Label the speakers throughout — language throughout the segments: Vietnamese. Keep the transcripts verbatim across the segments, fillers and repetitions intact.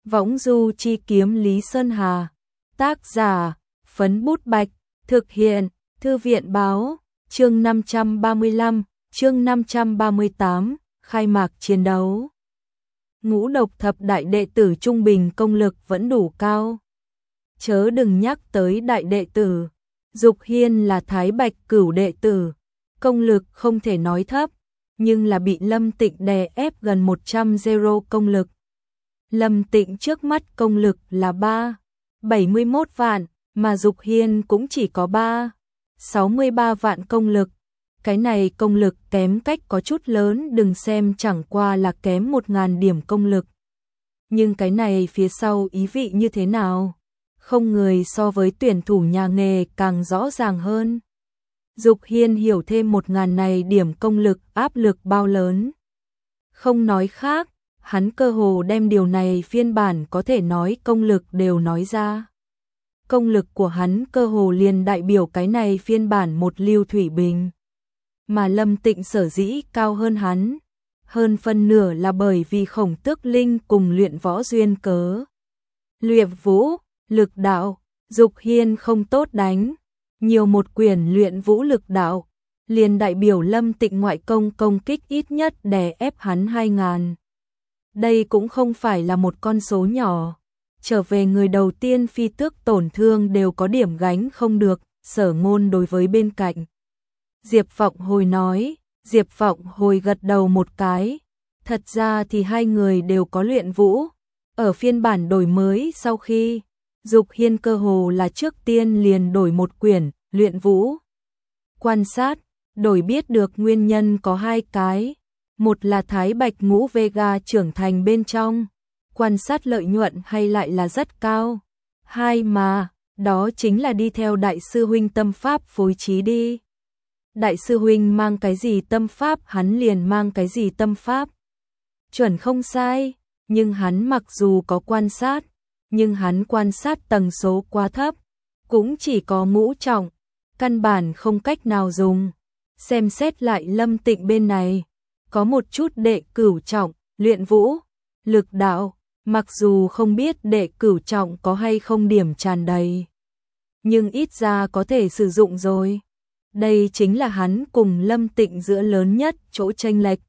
Speaker 1: Võng du chi kiếm Lý Sơn Hà. Tác giả, Phấn Bút Bạch. Thực hiện, Thư viện báo. Chương năm trăm ba mươi lăm, chương năm trăm ba mươi tám, khai mạc chiến đấu. Ngũ độc thập đại đệ tử trung bình công lực vẫn đủ cao. Chớ đừng nhắc tới đại đệ tử. Dục Hiên là Thái Bạch cửu đệ tử. Công lực không thể nói thấp, nhưng là bị Lâm Tịnh đè ép gần một trăm zero công lực. Lâm Tịnh trước mắt công lực là ba bảy mươi mốt vạn, mà Dục Hiên cũng chỉ có ba sáu mươi ba vạn công lực. Cái này công lực kém cách có chút lớn, đừng xem chẳng qua là kém một ngàn điểm công lực. Nhưng cái này phía sau ý vị như thế nào? Không người so với tuyển thủ nhà nghề càng rõ ràng hơn. Dục Hiên hiểu thêm một ngàn này điểm công lực áp lực bao lớn. Không nói khác, hắn cơ hồ đem điều này phiên bản có thể nói công lực đều nói ra. Công lực của hắn cơ hồ liền đại biểu cái này phiên bản một lưu thủy bình. Mà Lâm Tịnh sở dĩ cao hơn hắn, hơn phân nửa là bởi vì Khổng Tước Linh cùng luyện võ duyên cớ. Luyện vũ, lực đạo, Dục Hiên không tốt đánh, nhiều một quyển luyện vũ lực đạo, liền đại biểu Lâm Tịnh ngoại công công kích ít nhất đè ép hắn hai ngàn. Đây cũng không phải là một con số nhỏ. Trở về người đầu tiên phi tước tổn thương đều có điểm gánh không được, Sở Ngôn đối với bên cạnh. Diệp Vọng Hồi nói, Diệp Vọng Hồi gật đầu một cái. Thật ra thì hai người đều có luyện vũ. Ở phiên bản đổi mới sau khi, Dục Hiên cơ hồ là trước tiên liền đổi một quyển, luyện vũ. Quan sát, đổi biết được nguyên nhân có hai cái. Một là Thái Bạch Ngũ Vega trưởng thành bên trong, quan sát lợi nhuận hay lại là rất cao. Hai mà, đó chính là đi theo Đại sư huynh tâm pháp phối trí đi. Đại sư huynh mang cái gì tâm pháp hắn liền mang cái gì tâm pháp. Chuẩn không sai, nhưng hắn mặc dù có quan sát, nhưng hắn quan sát tầng số quá thấp, cũng chỉ có ngũ trọng, căn bản không cách nào dùng. Xem xét lại Lâm Tịnh bên này, có một chút đệ cửu trọng, luyện vũ, lực đạo, mặc dù không biết đệ cửu trọng có hay không điểm tràn đầy, nhưng ít ra có thể sử dụng rồi. Đây chính là hắn cùng Lâm Tịnh giữa lớn nhất chỗ chênh lệch.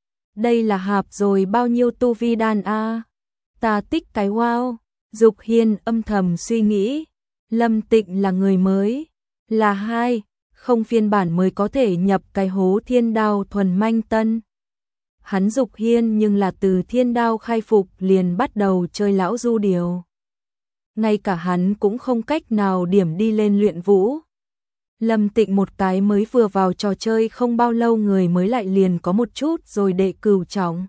Speaker 1: Đây là hạp rồi bao nhiêu tu vi đan a? Ta tích cái wow. Dục Hiên âm thầm suy nghĩ, Lâm Tịnh là người mới, là hai, không phiên bản mới có thể nhập cái hố thiên đao thuần manh tân. Hắn Dục Hiên nhưng là từ thiên đao khai phục liền bắt đầu chơi lão du điều. Ngay cả hắn cũng không cách nào điểm đi lên luyện vũ. Lâm Tịnh một cái mới vừa vào trò chơi không bao lâu người mới lại liền có một chút rồi đệ cửu trọng.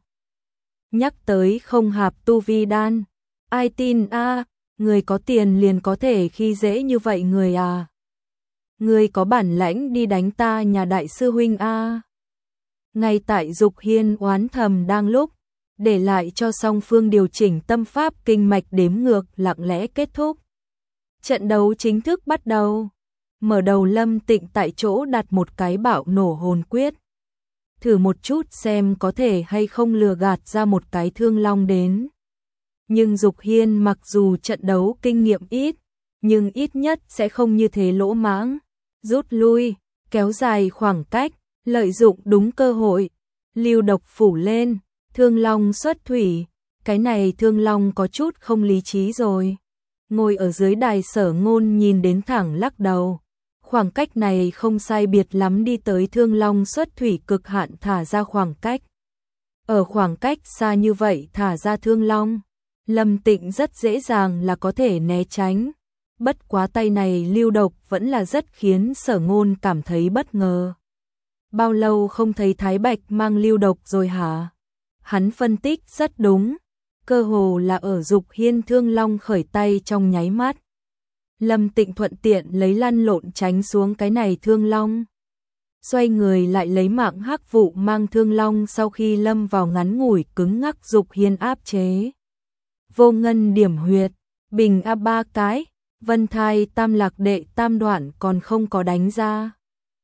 Speaker 1: Nhắc tới không hạp tu vi đan, ai tin a, người có tiền liền có thể khi dễ như vậy người à. Người có bản lãnh đi đánh ta nhà đại sư huynh a. Ngay tại Dục Hiên oán thầm đang lúc, để lại cho song phương điều chỉnh tâm pháp kinh mạch đếm ngược lặng lẽ kết thúc. Trận đấu chính thức bắt đầu. Mở đầu Lâm Tịnh tại chỗ đặt một cái bạo nổ hồn quyết. Thử một chút xem có thể hay không lừa gạt ra một cái thương long đến. Nhưng Dục Hiên mặc dù trận đấu kinh nghiệm ít, nhưng ít nhất sẽ không như thế lỗ mãng. Rút lui, kéo dài khoảng cách, lợi dụng đúng cơ hội. Lưu độc phủ lên, thương long xuất thủy. Cái này thương long có chút không lý trí rồi. Ngồi ở dưới đài Sở Ngôn nhìn đến thẳng lắc đầu. Khoảng cách này không sai biệt lắm đi tới thương long xuất thủy cực hạn thả ra khoảng cách. Ở khoảng cách xa như vậy thả ra thương long, Lâm Tịnh rất dễ dàng là có thể né tránh. Bất quá tay này lưu độc vẫn là rất khiến Sở Ngôn cảm thấy bất ngờ. Bao lâu không thấy Thái Bạch mang lưu độc rồi hả? Hắn phân tích rất đúng, cơ hồ là ở Dục Hiên thương long khởi tay trong nháy mắt. Lâm Tịnh thuận tiện lấy lăn lộn tránh xuống cái này thương long. Xoay người lại lấy mạng hắc vụ mang thương long sau khi lâm vào ngắn ngủi cứng ngắc Dục Hiên áp chế. Vô ngân điểm huyệt, bình a ba cái, vân thai tam lạc đệ tam đoạn còn không có đánh ra.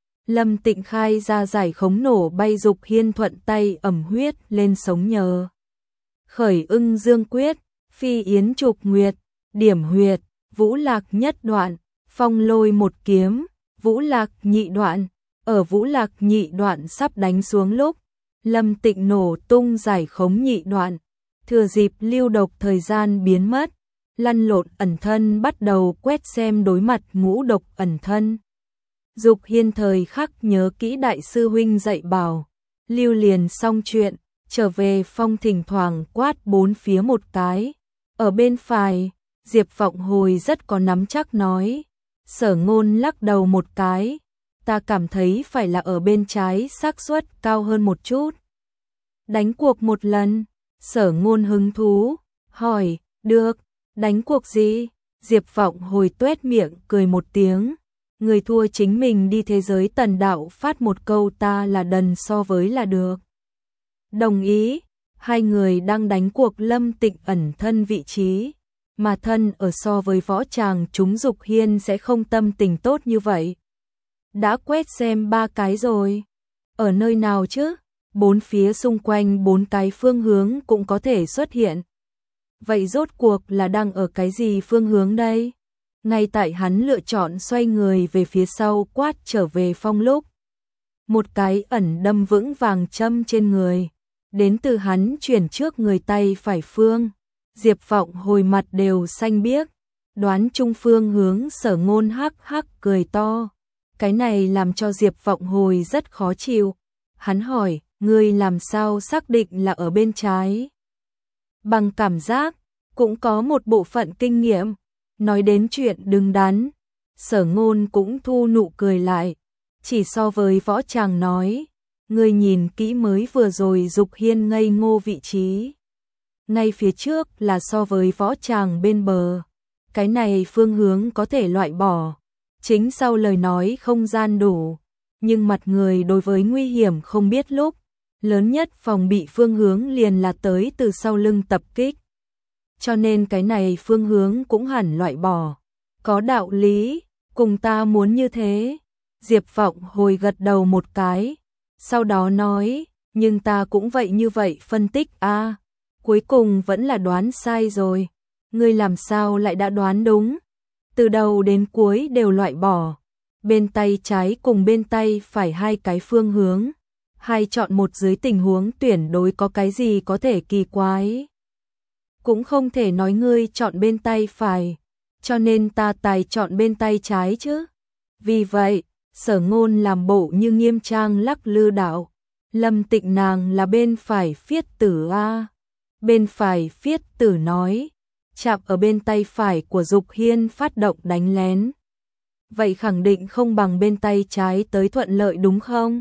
Speaker 1: Lâm Tịnh khai ra giải khống nổ bay Dục Hiên thuận tay ẩm huyết lên sống nhờ. Khởi ưng dương quyết, Phi yến trục nguyệt, điểm huyệt, Vũ Lạc nhất đoạn, phong lôi một kiếm, Vũ Lạc nhị đoạn. Ở Vũ Lạc nhị đoạn sắp đánh xuống lúc, Lâm Tịnh nổ tung giải khống nhị đoạn, thừa dịp lưu độc thời gian biến mất, lăn lộn ẩn thân bắt đầu quét xem đối mặt ngũ độc ẩn thân. Dục Hiên thời khắc nhớ kỹ đại sư huynh dạy bảo, lưu liền xong chuyện, trở về phong thỉnh thoảng quát bốn phía một cái. Ở bên phải, Diệp Vọng Hồi rất có nắm chắc nói, Sở Ngôn lắc đầu một cái, ta cảm thấy phải là ở bên trái xác suất cao hơn một chút. Đánh cuộc một lần, Sở Ngôn hứng thú, hỏi, được, đánh cuộc gì? Diệp Vọng Hồi tuét miệng cười một tiếng, người thua chính mình đi thế giới tần đạo phát một câu ta là đần so với là được. Đồng ý, hai người đang đánh cuộc Lâm Tịnh ẩn thân vị trí, mà thân ở so với võ tràng chúng Dục Hiên sẽ không tâm tình tốt như vậy. Đã quét xem ba cái rồi, ở nơi nào chứ? Bốn phía xung quanh bốn cái phương hướng cũng có thể xuất hiện. Vậy rốt cuộc là đang ở cái gì phương hướng đây? Ngay tại hắn lựa chọn xoay người về phía sau quát trở về phong lúc. Một cái ẩn đâm vững vàng châm trên người, đến từ hắn chuyển trước người tay phải phương. Diệp Vọng Hồi mặt đều xanh biếc, đoán trung phương hướng Sở Ngôn hắc hắc cười to. Cái này làm cho Diệp Vọng Hồi rất khó chịu. Hắn hỏi, ngươi làm sao xác định là ở bên trái? Bằng cảm giác, cũng có một bộ phận kinh nghiệm. Nói đến chuyện đứng đắn, Sở Ngôn cũng thu nụ cười lại. Chỉ so với võ tràng nói, ngươi nhìn kỹ mới vừa rồi Dục Hiên ngây ngô vị trí. Ngay phía trước là so với võ tràng bên bờ. Cái này phương hướng có thể loại bỏ. Chính sau lời nói không gian đủ, nhưng mặt người đối với nguy hiểm không biết lúc, lớn nhất phòng bị phương hướng liền là tới từ sau lưng tập kích. Cho nên cái này phương hướng cũng hẳn loại bỏ. Có đạo lý, cùng ta muốn như thế. Diệp Vọng Hồi gật đầu một cái, sau đó nói, nhưng ta cũng vậy như vậy phân tích a, à, cuối cùng vẫn là đoán sai rồi. Ngươi làm sao lại đã đoán đúng? Từ đầu đến cuối đều loại bỏ, bên tay trái cùng bên tay phải hai cái phương hướng, hai chọn một dưới tình huống tuyển đối có cái gì có thể kỳ quái. Cũng không thể nói ngươi chọn bên tay phải, cho nên ta tài chọn bên tay trái chứ. Vì vậy, Sở Ngôn làm bộ như nghiêm trang lắc lư đạo, Lâm Tịnh nàng là bên phải phiết tử a. Bên phải phiết tử nói, chạm ở bên tay phải của Dục Hiên phát động đánh lén. Vậy khẳng định không bằng bên tay trái tới thuận lợi đúng không?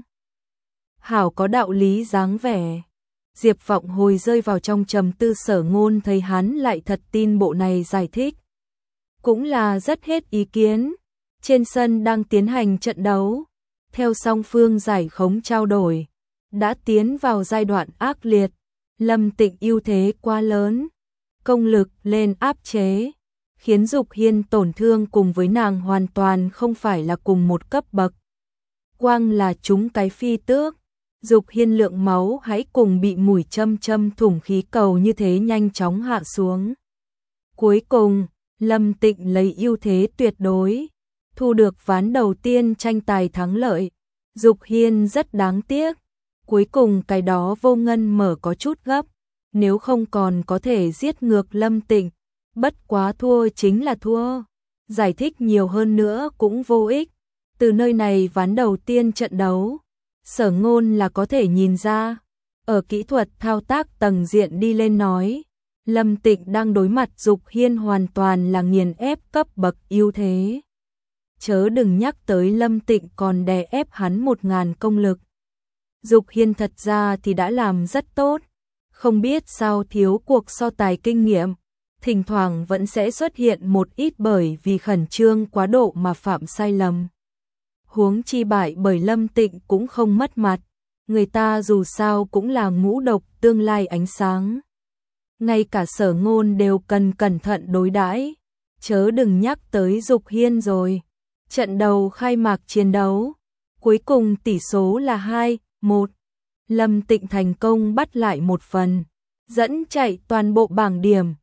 Speaker 1: Hảo có đạo lý dáng vẻ. Diệp Vọng Hồi rơi vào trong trầm tư. Sở Ngôn thấy hắn lại thật tin bộ này giải thích, cũng là rất hết ý kiến. Trên sân đang tiến hành trận đấu, theo song phương giải khống trao đổi, đã tiến vào giai đoạn ác liệt. Lâm Tịnh ưu thế quá lớn, công lực lên áp chế, khiến Dục Hiên tổn thương cùng với nàng hoàn toàn không phải là cùng một cấp bậc. Quang là chúng cái phi tước, Dục Hiên lượng máu hãy cùng bị mũi châm châm thủng khí cầu như thế nhanh chóng hạ xuống. Cuối cùng, Lâm Tịnh lấy ưu thế tuyệt đối, thu được ván đầu tiên tranh tài thắng lợi. Dục Hiên rất đáng tiếc, cuối cùng cái đó Vô Ngân mở có chút gấp, nếu không còn có thể giết ngược Lâm Tịnh, bất quá thua chính là thua, giải thích nhiều hơn nữa cũng vô ích. Từ nơi này ván đầu tiên trận đấu, Sở Ngôn là có thể nhìn ra, ở kỹ thuật thao tác tầng diện đi lên nói, Lâm Tịnh đang đối mặt Dục Hiên hoàn toàn là nghiền ép cấp bậc ưu thế. Chớ đừng nhắc tới Lâm Tịnh còn đè ép hắn một ngàn công lực. Dục Hiên thật ra thì đã làm rất tốt, không biết sao thiếu cuộc so tài kinh nghiệm, thỉnh thoảng vẫn sẽ xuất hiện một ít bởi vì khẩn trương quá độ mà phạm sai lầm. Huống chi bại bởi Lâm Tịnh cũng không mất mặt, người ta dù sao cũng là ngũ độc tương lai ánh sáng. Ngay cả Sở Ngôn đều cần cẩn thận đối đãi, chớ đừng nhắc tới Dục Hiên rồi. Trận đầu khai mạc chiến đấu, cuối cùng tỷ số là hai một. Lâm Tịnh thành công bắt lại một phần, dẫn chạy toàn bộ bảng điểm.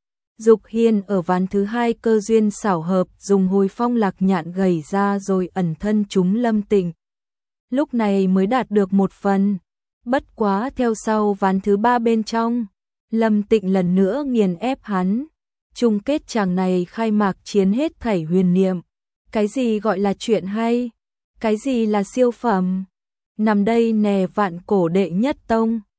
Speaker 1: Dục Hiên ở ván thứ hai cơ duyên xảo hợp dùng hồi phong lạc nhạn gầy ra rồi ẩn thân trúng Lâm Tịnh. Lúc này mới đạt được một phần. Bất quá theo sau ván thứ ba bên trong, Lâm Tịnh lần nữa nghiền ép hắn. Chung kết chàng này khai mạc chiến hết thảy huyền niệm. Cái gì gọi là chuyện hay? Cái gì là siêu phẩm? Nằm đây nè vạn cổ đệ nhất tông.